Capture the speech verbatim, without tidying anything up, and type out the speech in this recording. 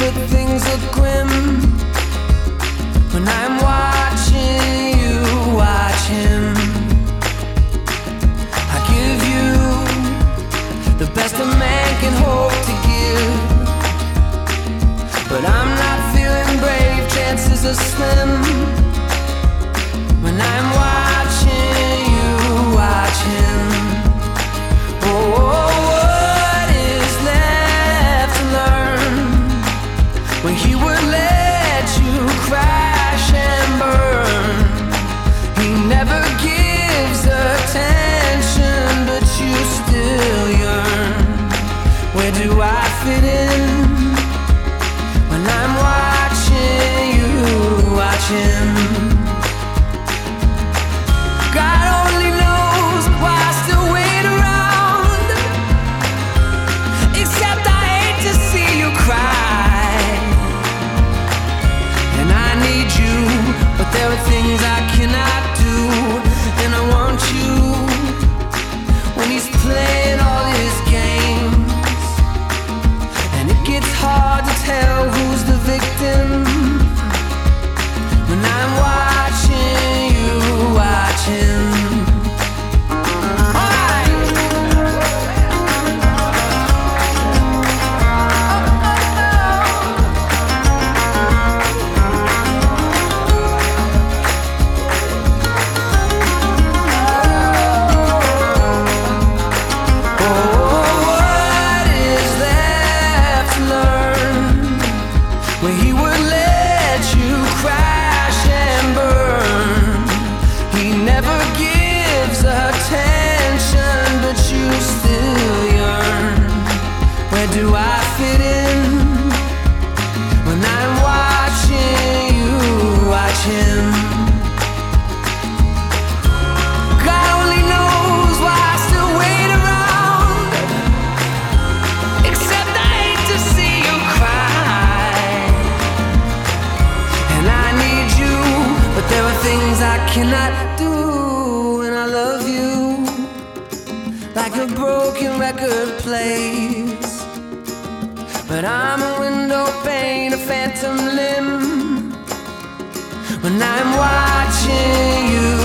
but things look grim when I'm watching you watch him. I give you the best a man can hope to give, but I'm not feeling brave, chances are slim when I'm watching you watch him. Oh, what is left to learn when he would let you crash and burn? He never gives attention, but you still yearn. Where do I fit in when I'm watching you watch him? God only knows why I still wait around, except I hate to see you cry. And I need you, but there are things I cannot do. And I want you when he's playing all his games, and it gets hard to tell who's the victim when I'm watching you watch him. Do I fit in when I'm watching you watch him? God only knows why I still wait around, except I hate to see you cry. And I need you, but there are things I cannot do. And I love you like a broken record plays, but I'm a window pane, a phantom limb when I'm watching you